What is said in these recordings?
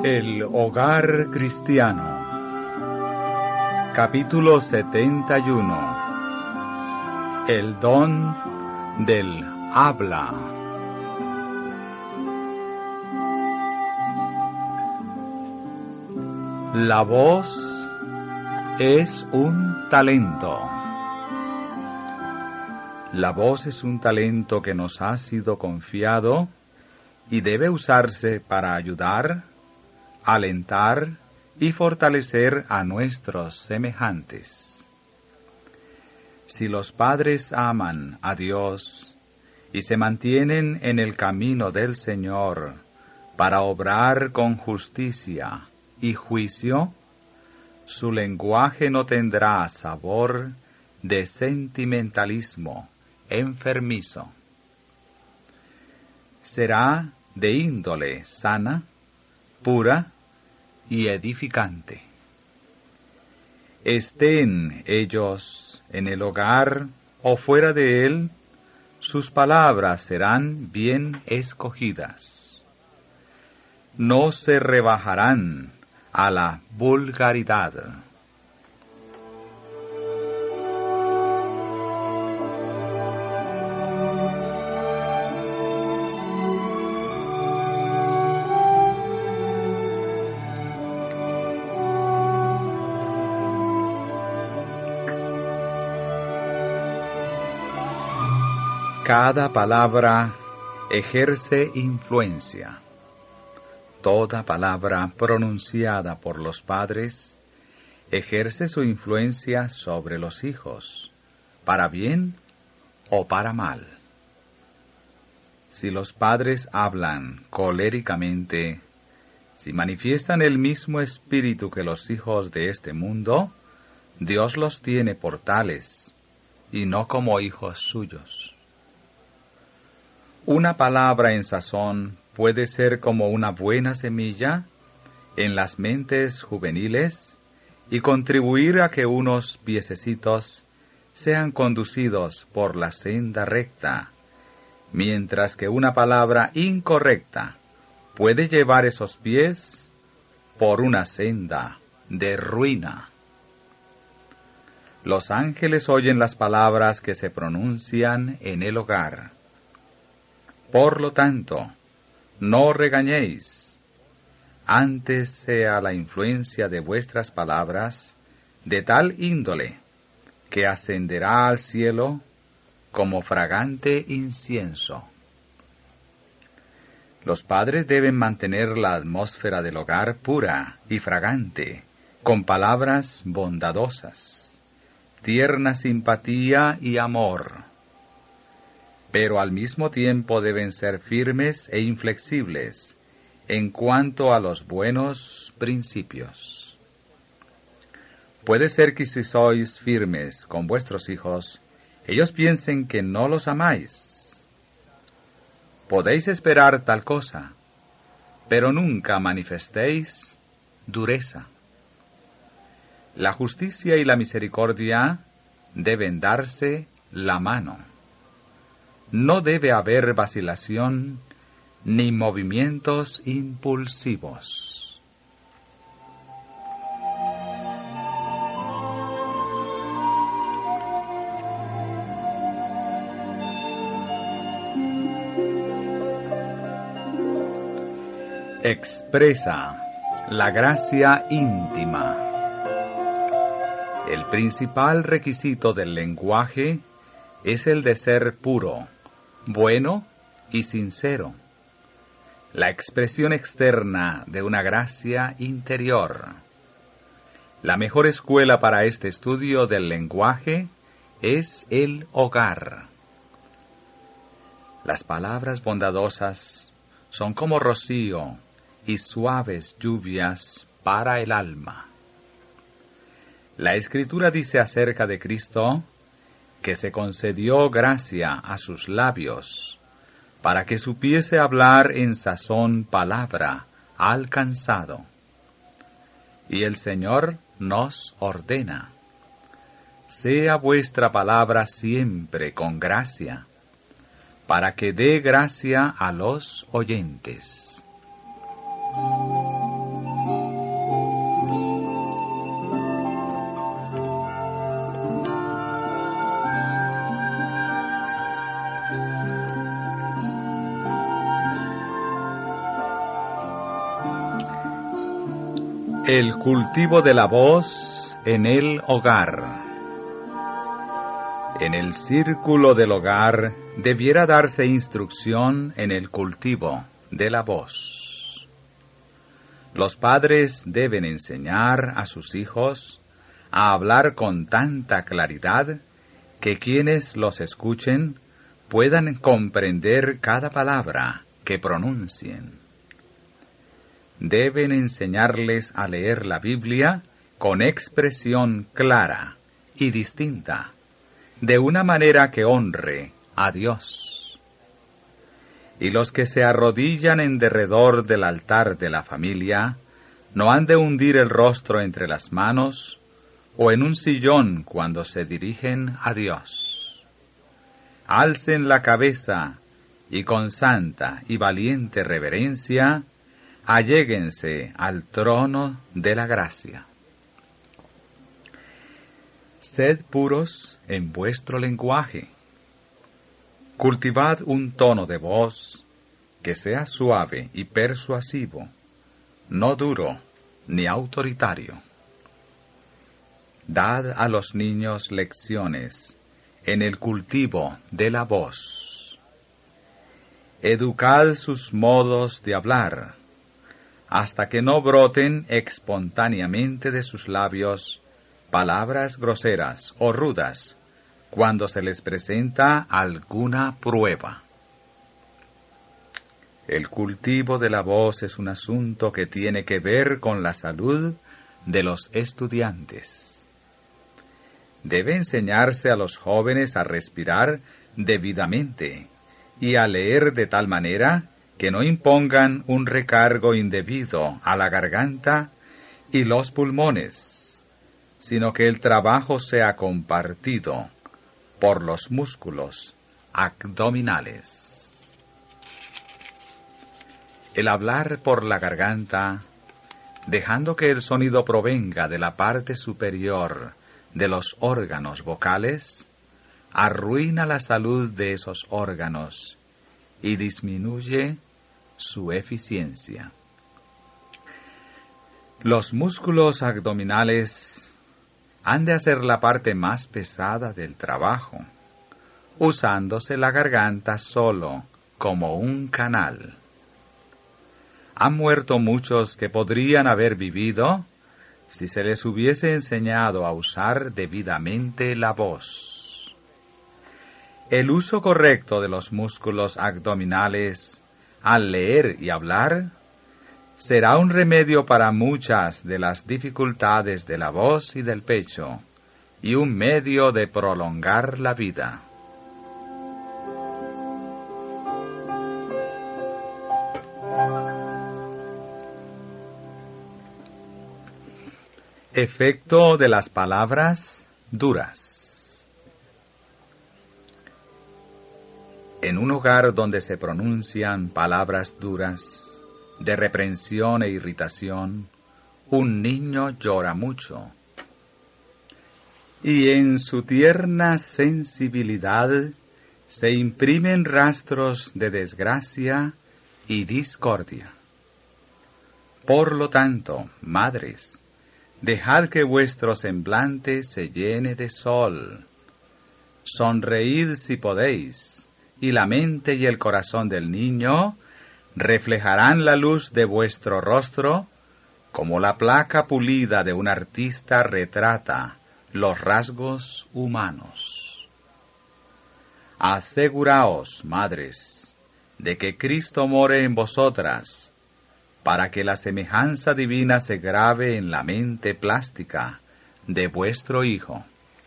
El hogar cristiano. Capítulo 71. El don del habla. La voz es un talento. La voz es un talento que nos ha sido confiado y debe usarse para ayudar, alentar y fortalecer a nuestros semejantes. Si los padres aman a Dios y se mantienen en el camino del Señor para obrar con justicia y juicio, su lenguaje no tendrá sabor de sentimentalismo enfermizo. Será de índole sana, pura y edificante. Estén ellos en el hogar o fuera de él, sus palabras serán bien escogidas. No se rebajarán a la vulgaridad. Cada palabra ejerce influencia. Toda palabra pronunciada por los padres ejerce su influencia sobre los hijos, para bien o para mal. Si los padres hablan coléricamente, si manifiestan el mismo espíritu que los hijos de este mundo, Dios los tiene por tales, y no como hijos suyos. Una palabra en sazón puede ser como una buena semilla en las mentes juveniles y contribuir a que unos piececitos sean conducidos por la senda recta, mientras que una palabra incorrecta puede llevar esos pies por una senda de ruina. Los ángeles oyen las palabras que se pronuncian en el hogar. Por lo tanto, no regañéis, antes sea la influencia de vuestras palabras de tal índole que ascenderá al cielo como fragante incienso. Los padres deben mantener la atmósfera del hogar pura y fragante, con palabras bondadosas, tierna simpatía y amor. Pero al mismo tiempo deben ser firmes e inflexibles en cuanto a los buenos principios. Puede ser que si sois firmes con vuestros hijos, ellos piensen que no los amáis. Podéis esperar tal cosa, pero nunca manifestéis dureza. La justicia y la misericordia deben darse la mano. No debe haber vacilación ni movimientos impulsivos. Expresa la gracia íntima. El principal requisito del lenguaje es el de ser puro, bueno y sincero, la expresión externa de una gracia interior. La mejor escuela para este estudio del lenguaje es el hogar. Las palabras bondadosas son como rocío y suaves lluvias para el alma. La Escritura dice acerca de Cristo que se concedió gracia a sus labios, para que supiese hablar en sazón palabra alcanzado. Y el Señor nos ordena: sea vuestra palabra siempre con gracia, para que dé gracia a los oyentes. El cultivo de la voz en el hogar. En el círculo del hogar debiera darse instrucción en el cultivo de la voz. Los padres deben enseñar a sus hijos a hablar con tanta claridad que quienes los escuchen puedan comprender cada palabra que pronuncien. Deben enseñarles a leer la Biblia con expresión clara y distinta, de una manera que honre a Dios. Y los que se arrodillan en derredor del altar de la familia no han de hundir el rostro entre las manos o en un sillón cuando se dirigen a Dios. Alcen la cabeza y con santa y valiente reverencia alléguense al trono de la gracia. Sed puros en vuestro lenguaje. Cultivad un tono de voz que sea suave y persuasivo, no duro ni autoritario. Dad a los niños lecciones en el cultivo de la voz. Educad sus modos de hablar, hasta que no broten espontáneamente de sus labios palabras groseras o rudas cuando se les presenta alguna prueba. El cultivo de la voz es un asunto que tiene que ver con la salud de los estudiantes. Debe enseñarse a los jóvenes a respirar debidamente y a leer de tal manera que no impongan un recargo indebido a la garganta y los pulmones, sino que el trabajo sea compartido por los músculos abdominales. El hablar por la garganta, dejando que el sonido provenga de la parte superior de los órganos vocales, arruina la salud de esos órganos y disminuye su eficiencia. Los músculos abdominales han de hacer la parte más pesada del trabajo, usándose la garganta solo como un canal. Han muerto muchos que podrían haber vivido si se les hubiese enseñado a usar debidamente la voz. El uso correcto de los músculos abdominales al leer y hablar será un remedio para muchas de las dificultades de la voz y del pecho, y un medio de prolongar la vida. Efecto de las palabras duras. En un hogar donde se pronuncian palabras duras, de reprensión e irritación, un niño llora mucho. Y en su tierna sensibilidad se imprimen rastros de desgracia y discordia. Por lo tanto, madres, dejad que vuestro semblante se llene de sol. Sonreíd si podéis, y la mente y el corazón del niño reflejarán la luz de vuestro rostro, como la placa pulida de un artista retrata los rasgos humanos. Aseguraos, madres, de que Cristo more en vosotras, para que la semejanza divina se grabe en la mente plástica de vuestro Hijo.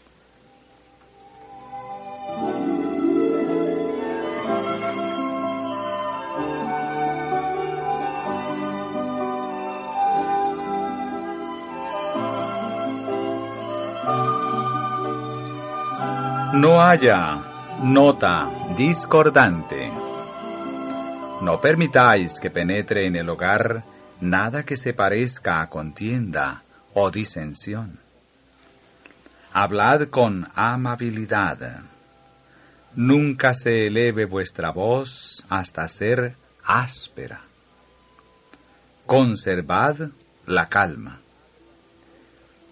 No haya nota discordante. No permitáis que penetre en el hogar nada que se parezca a contienda o disensión. Hablad con amabilidad. Nunca se eleve vuestra voz hasta ser áspera. Conservad la calma.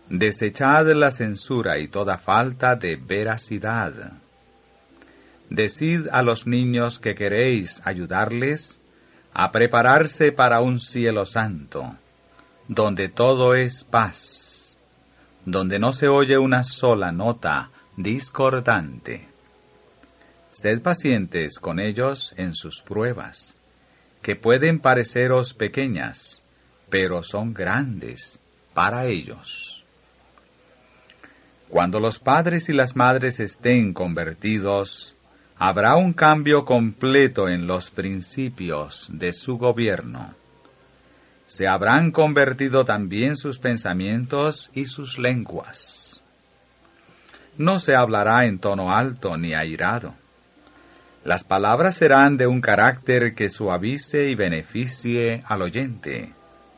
Desechad la censura y toda falta de veracidad. Decid a los niños que queréis ayudarles a prepararse para un cielo santo, donde todo es paz, donde no se oye una sola nota discordante. Sed pacientes con ellos en sus pruebas, que pueden pareceros pequeñas, pero son grandes para ellos. Cuando los padres y las madres estén convertidos, habrá un cambio completo en los principios de su gobierno. Se habrán convertido también sus pensamientos y sus lenguas. No se hablará en tono alto ni airado. Las palabras serán de un carácter que suavice y beneficie al oyente.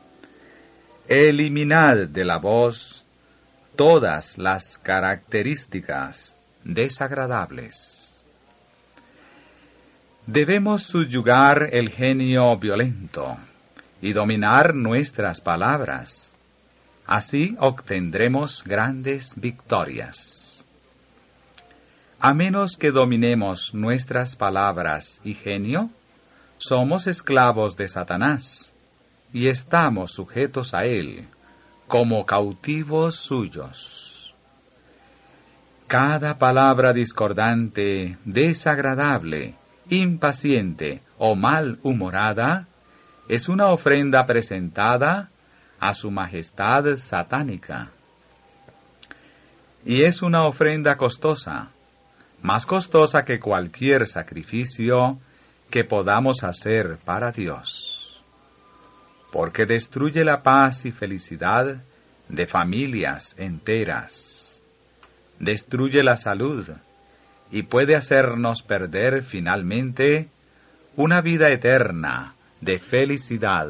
Eliminad de la voz todas las características desagradables. Debemos subyugar el genio violento y dominar nuestras palabras. Así obtendremos grandes victorias. A menos que dominemos nuestras palabras y genio, somos esclavos de Satanás y estamos sujetos a él como cautivos suyos. Cada palabra discordante, desagradable, impaciente o malhumorada es una ofrenda presentada a su majestad satánica. Y es una ofrenda costosa, más costosa que cualquier sacrificio que podamos hacer para Dios, porque destruye la paz y felicidad de familias enteras, destruye la salud y puede hacernos perder finalmente una vida eterna de felicidad.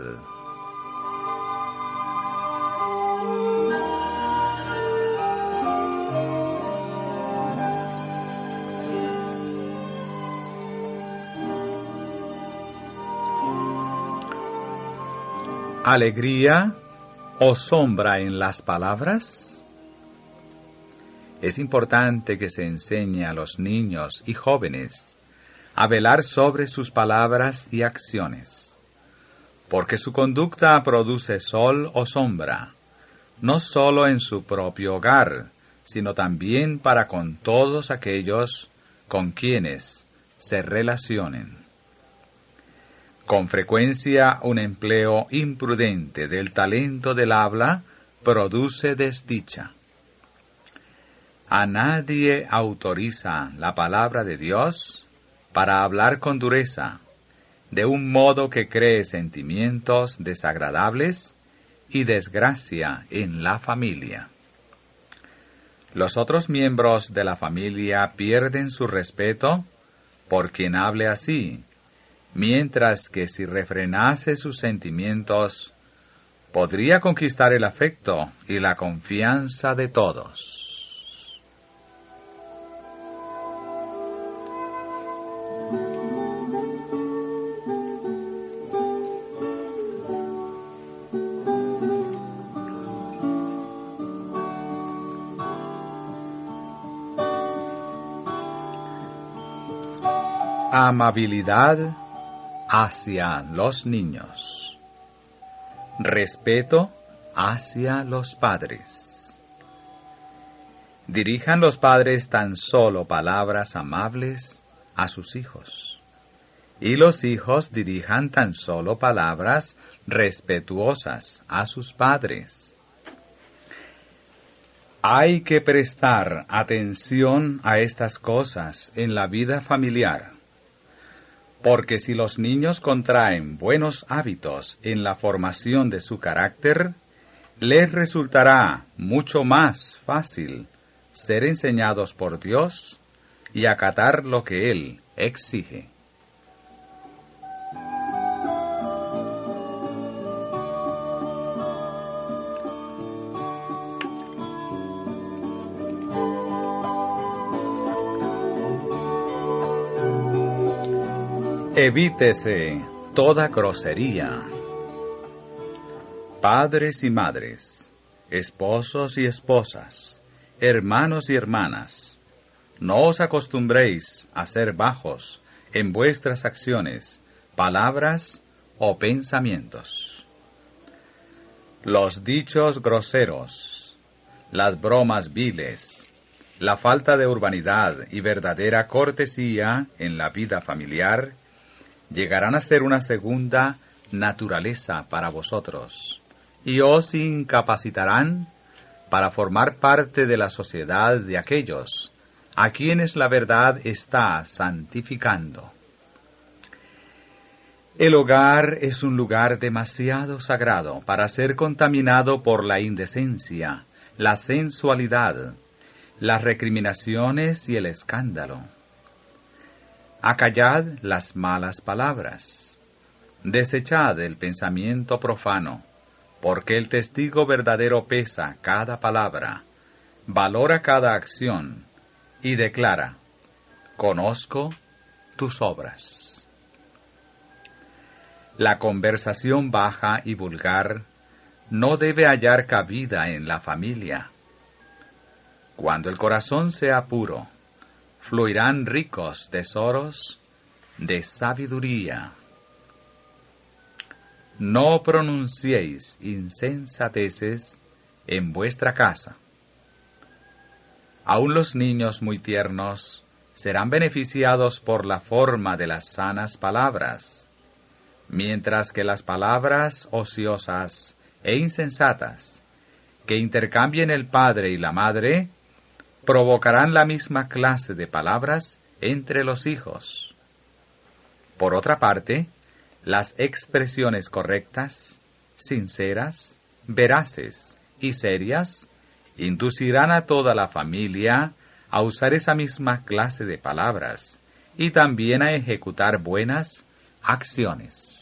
¿Alegría o sombra en las palabras? Es importante que se enseñe a los niños y jóvenes a velar sobre sus palabras y acciones, porque su conducta produce sol o sombra, no solo en su propio hogar, sino también para con todos aquellos con quienes se relacionen. Con frecuencia, un empleo imprudente del talento del habla produce desdicha. A nadie autoriza la palabra de Dios para hablar con dureza, de un modo que cree sentimientos desagradables y desgracia en la familia. Los otros miembros de la familia pierden su respeto por quien hable así, mientras que si refrenase sus sentimientos, podría conquistar el afecto y la confianza de todos. Amabilidad hacia los niños. Respeto hacia los padres. Dirijan los padres tan solo palabras amables a sus hijos, y los hijos dirijan tan solo palabras respetuosas a sus padres. Hay que prestar atención a estas cosas en la vida familiar, porque si los niños contraen buenos hábitos en la formación de su carácter, les resultará mucho más fácil ser enseñados por Dios y acatar lo que Él exige. Evítese toda grosería. Padres y madres, Esposos y esposas, hermanos y hermanas, no os acostumbréis a ser bajos en vuestras acciones, palabras o pensamientos. Los dichos groseros, las bromas viles, la falta de urbanidad y verdadera cortesía en la vida familiar llegarán a ser una segunda naturaleza para vosotros y os incapacitarán para formar parte de la sociedad de aquellos a quienes la verdad está santificando. El hogar es un lugar demasiado sagrado para ser contaminado por la indecencia, la sensualidad, las recriminaciones y el escándalo. Acallad las malas palabras. Desechad el pensamiento profano, porque el testigo verdadero pesa cada palabra, valora cada acción y declara: conozco tus obras. La conversación baja y vulgar no debe hallar cabida en la familia. Cuando el corazón sea puro, fluirán ricos tesoros de sabiduría. No pronunciéis insensateces en vuestra casa. Aun los niños muy tiernos serán beneficiados por la forma de las sanas palabras, mientras que las palabras ociosas e insensatas que intercambien el padre y la madre provocarán la misma clase de palabras entre los hijos. Por otra parte, las expresiones correctas, sinceras, veraces y serias inducirán a toda la familia a usar esa misma clase de palabras y también a ejecutar buenas acciones.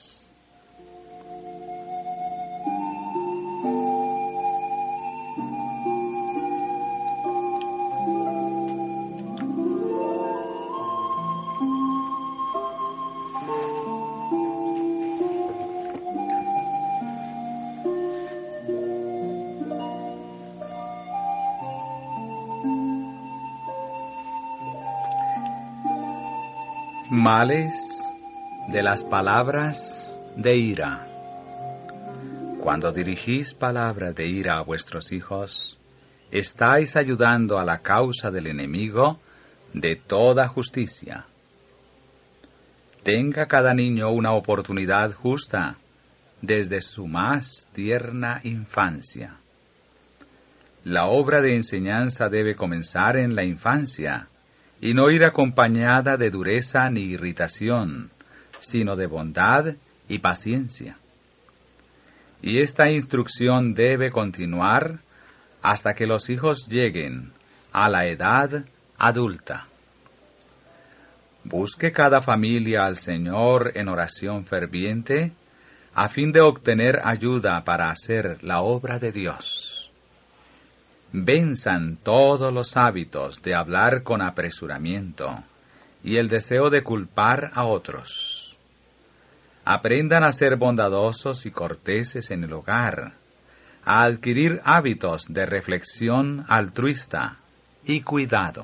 Males de las palabras de ira. Cuando dirigís palabras de ira a vuestros hijos, estáis ayudando a la causa del enemigo de toda justicia. Tenga cada niño una oportunidad justa desde su más tierna infancia. La obra de enseñanza debe comenzar en la infancia y no ir acompañada de dureza ni irritación, sino de bondad y paciencia. Y esta instrucción debe continuar hasta que los hijos lleguen a la edad adulta. Busque cada familia al Señor en oración ferviente, a fin de obtener ayuda para hacer la obra de Dios. Venzan todos los hábitos de hablar con apresuramiento y el deseo de culpar a otros. Aprendan a ser bondadosos y corteses en el hogar, a adquirir hábitos de reflexión altruista y cuidado.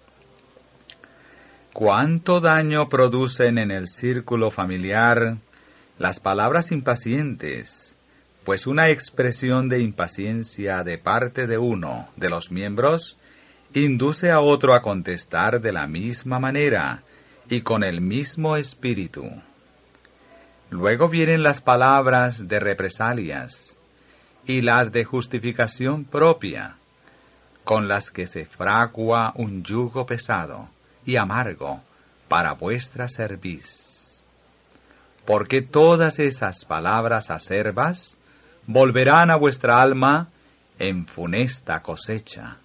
¿Cuánto daño producen en el círculo familiar las palabras impacientes? Pues una expresión de impaciencia de parte de uno de los miembros induce a otro a contestar de la misma manera y con el mismo espíritu. Luego vienen las palabras de represalias y las de justificación propia, con las que se fragua un yugo pesado y amargo para vuestra cerviz. Porque todas esas palabras acerbas volverán a vuestra alma en funesta cosecha.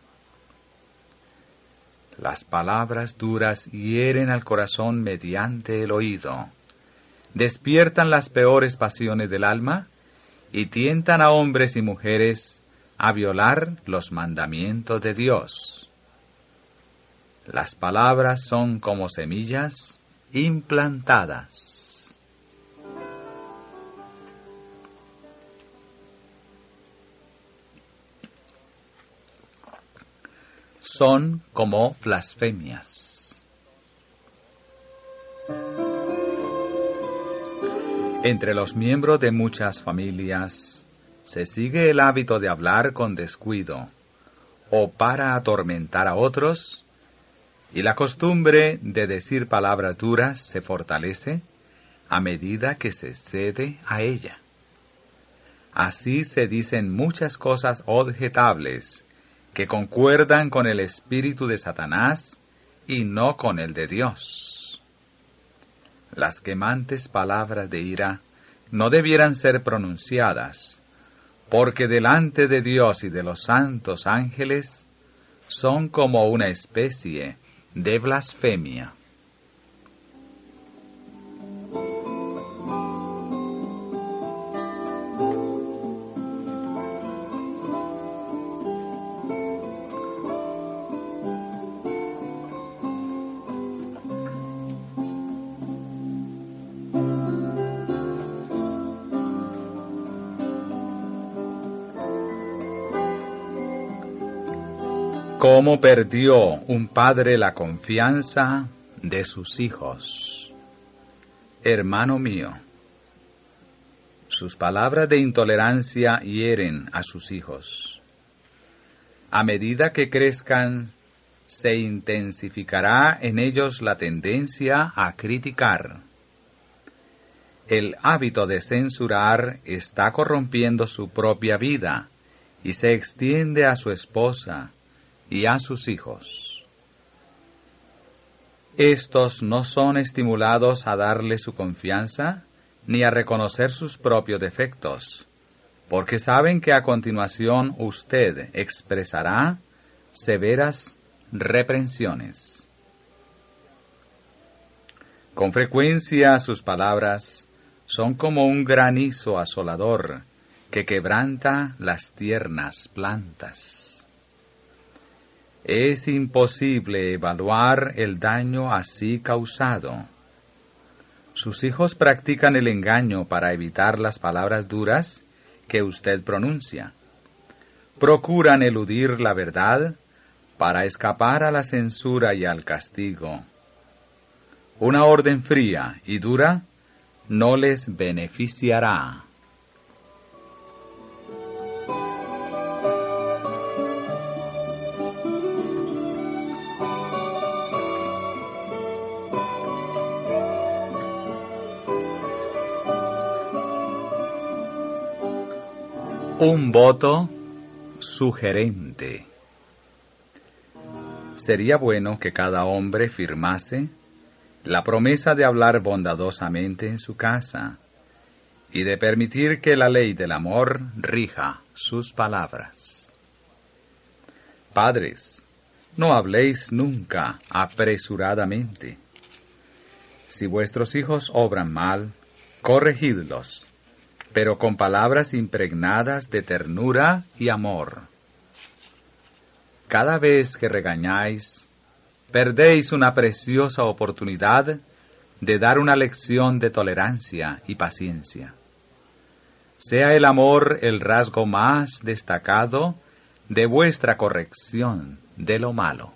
Las palabras duras hieren al corazón mediante el oído, despiertan las peores pasiones del alma y tientan a hombres y mujeres a violar los mandamientos de Dios. Las palabras son como semillas implantadas. son como blasfemias. Entre los miembros de muchas familias se sigue el hábito de hablar con descuido o para atormentar a otros, y la costumbre de decir palabras duras se fortalece a medida que se cede a ella. Así se dicen muchas cosas objetables que concuerdan con el espíritu de Satanás y no con el de Dios. Las quemantes palabras de ira no debieran ser pronunciadas, porque delante de Dios y de los santos ángeles son como una especie de blasfemia. ¿Cómo perdió un padre la confianza de sus hijos? Hermano mío, sus palabras de intolerancia hieren a sus hijos. A medida que crezcan, se intensificará en ellos la tendencia a criticar. El hábito de censurar está corrompiendo su propia vida y se extiende a su esposa y a sus hijos. Estos no son estimulados a darle su confianza ni a reconocer sus propios defectos, porque saben que a continuación usted expresará severas reprensiones. Con frecuencia sus palabras son como un granizo asolador que quebranta las tiernas plantas. Es imposible evaluar el daño así causado. Sus hijos practican el engaño para evitar las palabras duras que usted pronuncia. Procuran eludir la verdad para escapar a la censura y al castigo. Una orden fría y dura no les beneficiará. Un voto sugerente. Sería bueno que cada hombre firmase la promesa de hablar bondadosamente en su casa y de permitir que la ley del amor rija sus palabras. Padres, no habléis nunca apresuradamente. Si vuestros hijos obran mal, corregidlos, pero con palabras impregnadas de ternura y amor. Cada vez que regañáis, perdéis una preciosa oportunidad de dar una lección de tolerancia y paciencia. Sea el amor el rasgo más destacado de vuestra corrección de lo malo.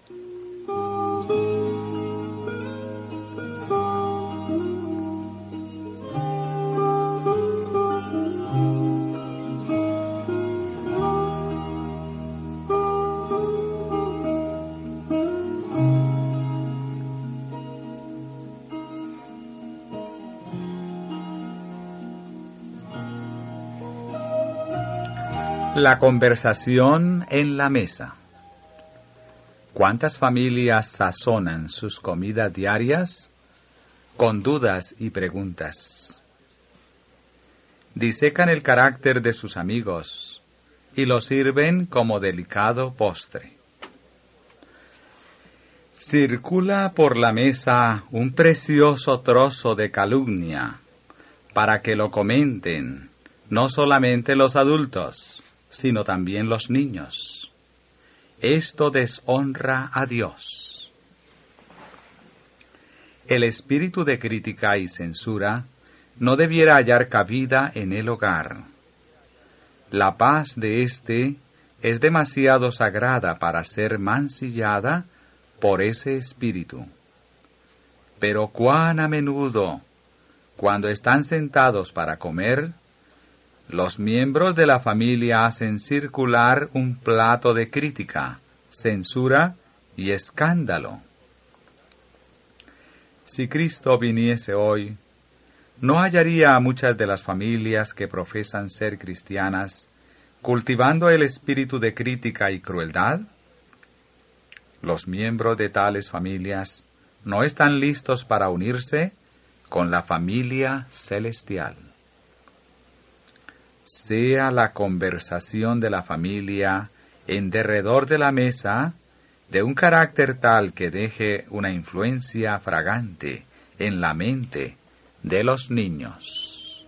La conversación en la mesa. ¿Cuántas familias sazonan sus comidas diarias con dudas y preguntas? Disecan el carácter de sus amigos y lo sirven como delicado postre. Circula por la mesa un precioso trozo de calumnia para que lo comenten no solamente los adultos, sino también los niños. Esto deshonra a Dios. El espíritu de crítica y censura no debiera hallar cabida en el hogar. La paz de éste es demasiado sagrada para ser mancillada por ese espíritu. Pero cuán a menudo, cuando están sentados para comer, los miembros de la familia hacen circular un plato de crítica, censura y escándalo. Si Cristo viniese hoy, ¿no hallaría a muchas de las familias que profesan ser cristianas cultivando el espíritu de crítica y crueldad? Los miembros de tales familias no están listos para unirse con la familia celestial. Sea la conversación de la familia en derredor de la mesa de un carácter tal que deje una influencia fragante en la mente de los niños.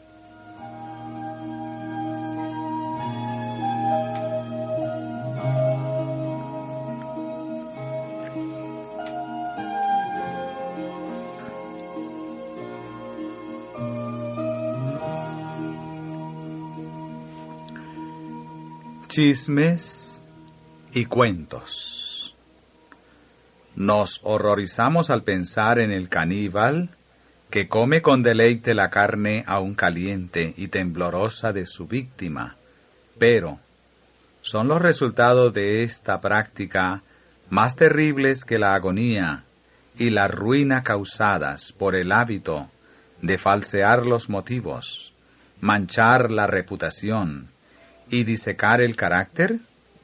Chismes y cuentos. Nos horrorizamos al pensar en el caníbal que come con deleite la carne aún caliente y temblorosa de su víctima, pero son los resultados de esta práctica más terribles que la agonía y la ruina causadas por el hábito de falsear los motivos, manchar la reputación y disecar el carácter.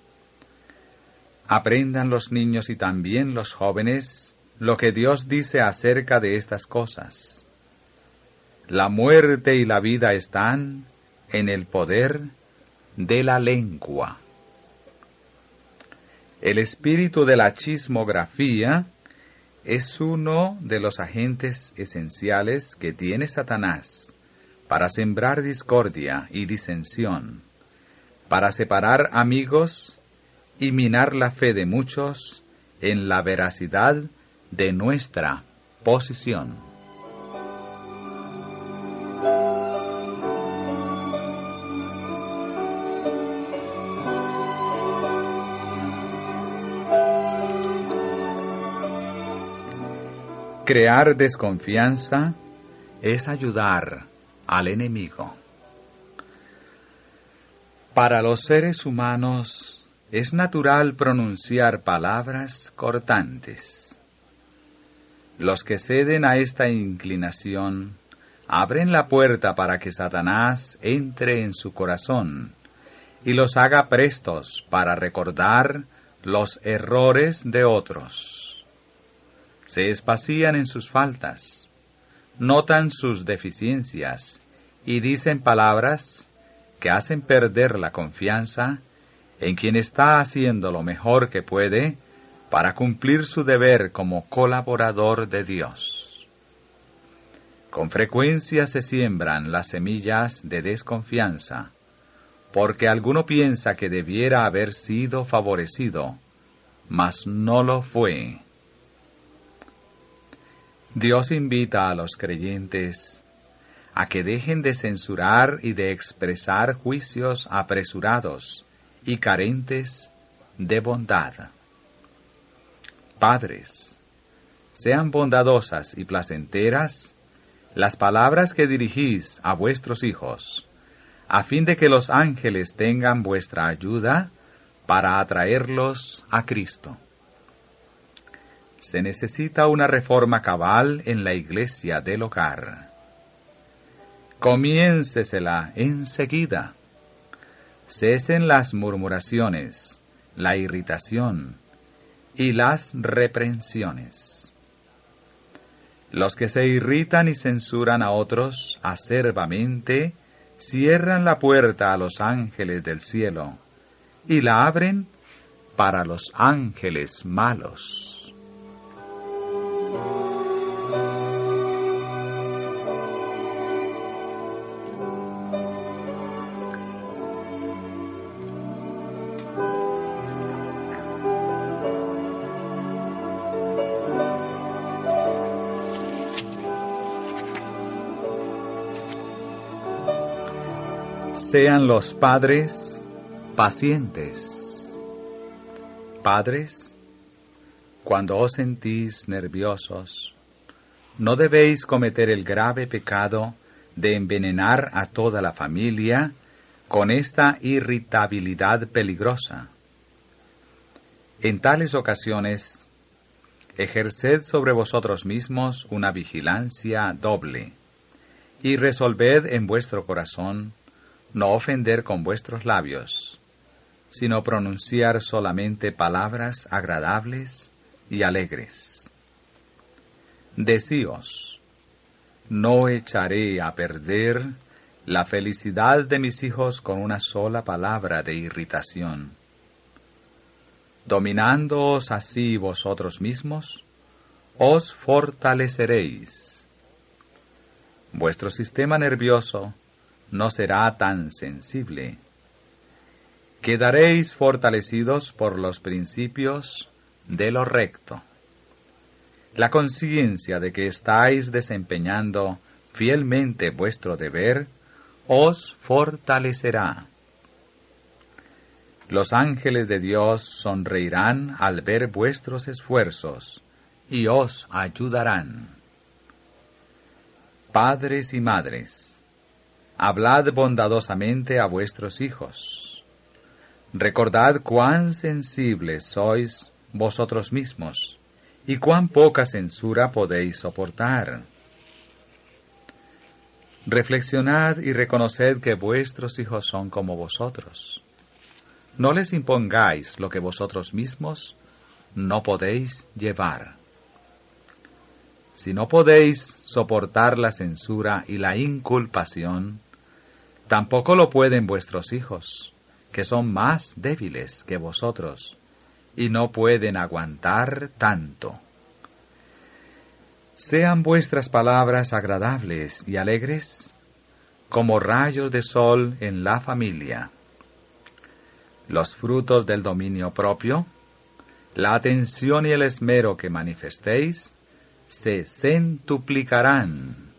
Aprendan los niños y también los jóvenes lo que Dios dice acerca de estas cosas. La muerte y la vida están en el poder de la lengua. El espíritu de la chismografía es uno de los agentes esenciales que tiene Satanás para sembrar discordia y disensión, para separar amigos y minar la fe de muchos en la veracidad de nuestra posición. Crear desconfianza es ayudar al enemigo. Para los seres humanos es natural pronunciar palabras cortantes. Los que ceden a esta inclinación abren la puerta para que Satanás entre en su corazón y los haga prestos para recordar los errores de otros. Se espacían en sus faltas, notan sus deficiencias y dicen palabras que hacen perder la confianza en quien está haciendo lo mejor que puede para cumplir su deber como colaborador de Dios. Con frecuencia se siembran las semillas de desconfianza, porque alguno piensa que debiera haber sido favorecido, mas no lo fue. Dios invita a los creyentes a que dejen de censurar y de expresar juicios apresurados y carentes de bondad. Padres, sean bondadosas y placenteras las palabras que dirigís a vuestros hijos, a fin de que los ángeles tengan vuestra ayuda para atraerlos a Cristo. Se necesita una reforma cabal en la iglesia del hogar. Comiéncesela enseguida. Cesen las murmuraciones, la irritación y las reprensiones. Los que se irritan y censuran a otros acerbamente cierran la puerta a los ángeles del cielo y la abren para los ángeles malos. Sean los padres pacientes. Padres, cuando os sentís nerviosos, no debéis cometer el grave pecado de envenenar a toda la familia con esta irritabilidad peligrosa. En tales ocasiones, ejerced sobre vosotros mismos una vigilancia doble, y resolved en vuestro corazón no ofender con vuestros labios, sino pronunciar solamente palabras agradables y alegres. Decíos, no echaré a perder la felicidad de mis hijos con una sola palabra de irritación. Dominándoos así vosotros mismos, os fortaleceréis. Vuestro sistema nervioso no será tan sensible. Quedaréis fortalecidos por los principios de lo recto. La conciencia de que estáis desempeñando fielmente vuestro deber os fortalecerá. Los ángeles de Dios sonreirán al ver vuestros esfuerzos y os ayudarán. Padres y madres, hablad bondadosamente a vuestros hijos. Recordad cuán sensibles sois vosotros mismos y cuán poca censura podéis soportar. Reflexionad y reconoced que vuestros hijos son como vosotros. No les impongáis lo que vosotros mismos no podéis llevar. Si no podéis soportar la censura y la inculpación, tampoco lo pueden vuestros hijos, que son más débiles que vosotros, y no pueden aguantar tanto. Sean vuestras palabras agradables y alegres, como rayos de sol en la familia. Los frutos del dominio propio, la atención y el esmero que manifestéis, se centuplicarán.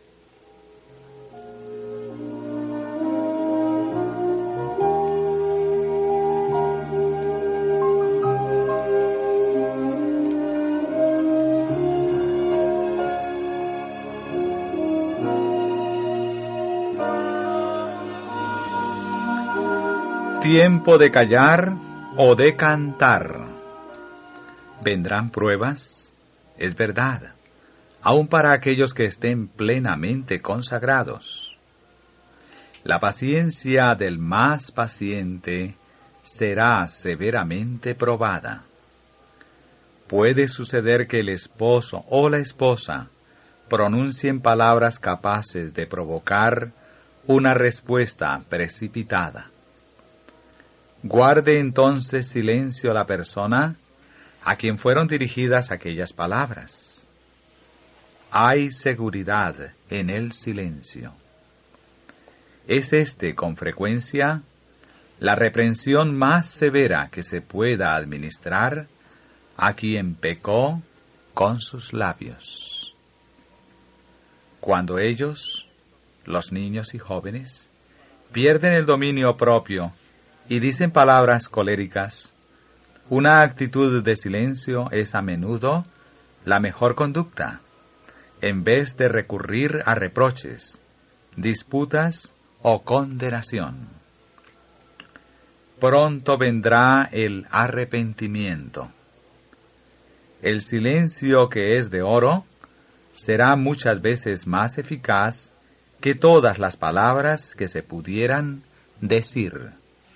Tiempo de callar o de cantar. Vendrán pruebas, es verdad, aun para aquellos que estén plenamente consagrados. La paciencia del más paciente será severamente probada. Puede suceder que el esposo o la esposa pronuncien palabras capaces de provocar una respuesta precipitada. Guarde entonces silencio la persona a quien fueron dirigidas aquellas palabras. Hay seguridad en el silencio. Es con frecuencia, la reprensión más severa que se pueda administrar a quien pecó con sus labios. Cuando ellos, los niños y jóvenes, pierden el dominio propio y dicen palabras coléricas, una actitud de silencio es a menudo la mejor conducta, en vez de recurrir a reproches, disputas o condenación. Pronto vendrá el arrepentimiento. El silencio que es de oro será muchas veces más eficaz que todas las palabras que se pudieran decir.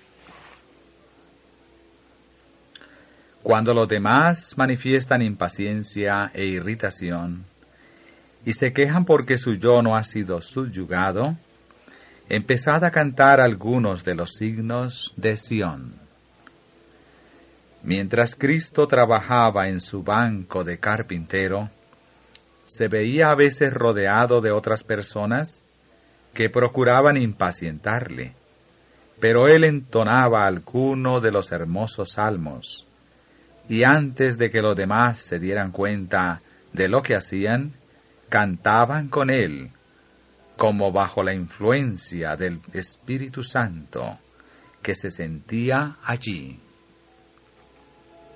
Cuando los demás manifiestan impaciencia e irritación y se quejan porque su yo no ha sido subyugado, empezad a cantar algunos de los signos de Sión. Mientras Cristo trabajaba en su banco de carpintero, se veía a veces rodeado de otras personas que procuraban impacientarle, pero él entonaba alguno de los hermosos salmos, y antes de que los demás se dieran cuenta de lo que hacían, cantaban con él, como bajo la influencia del Espíritu Santo, que se sentía allí.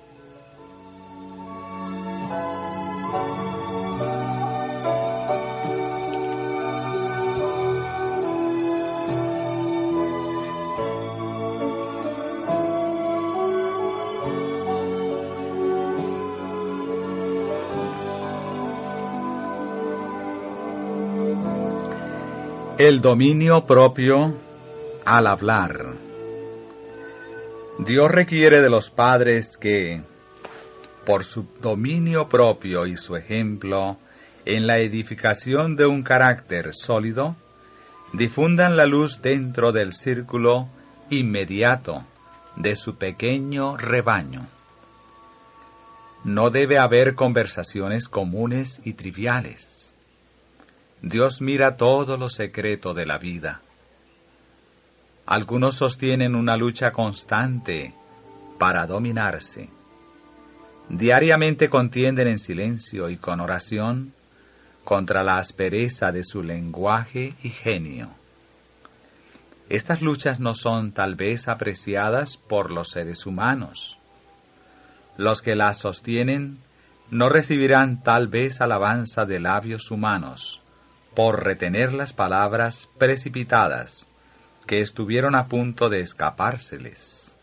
El dominio propio al hablar. Dios requiere de los padres que, por su dominio propio y su ejemplo en la edificación de un carácter sólido, difundan la luz dentro del círculo inmediato de su pequeño rebaño. No debe haber conversaciones comunes y triviales. Dios mira todo lo secreto de la vida. Algunos sostienen una lucha constante para dominarse. Diariamente contienden en silencio y con oración contra la aspereza de su lenguaje y genio. Estas luchas no son tal vez apreciadas por los seres humanos. Los que las sostienen no recibirán tal vez alabanza de labios humanos por retener las palabras precipitadas que estuvieron a punto de escapárseles.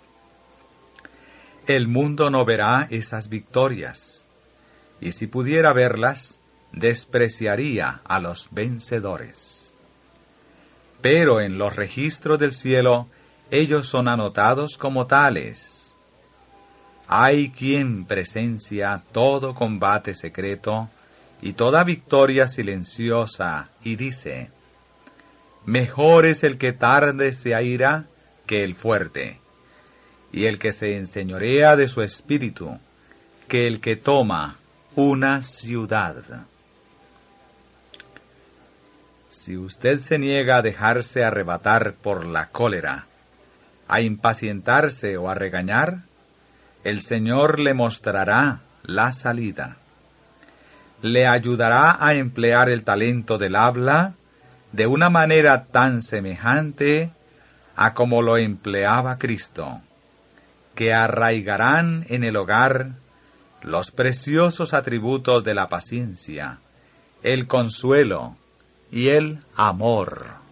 El mundo no verá esas victorias, y si pudiera verlas, despreciaría a los vencedores. Pero en los registros del cielo, ellos son anotados como tales. Hay quien presencia todo combate secreto y toda victoria silenciosa, y dice: mejor es el que tarde se aira que el fuerte, y el que se enseñorea de su espíritu, que el que toma una ciudad. Si usted se niega a dejarse arrebatar por la cólera, a impacientarse o a regañar, el Señor le mostrará la salida. Le ayudará a emplear el talento del habla de una manera tan semejante a como lo empleaba Cristo, que arraigarán en el hogar los preciosos atributos de la paciencia, el consuelo y el amor.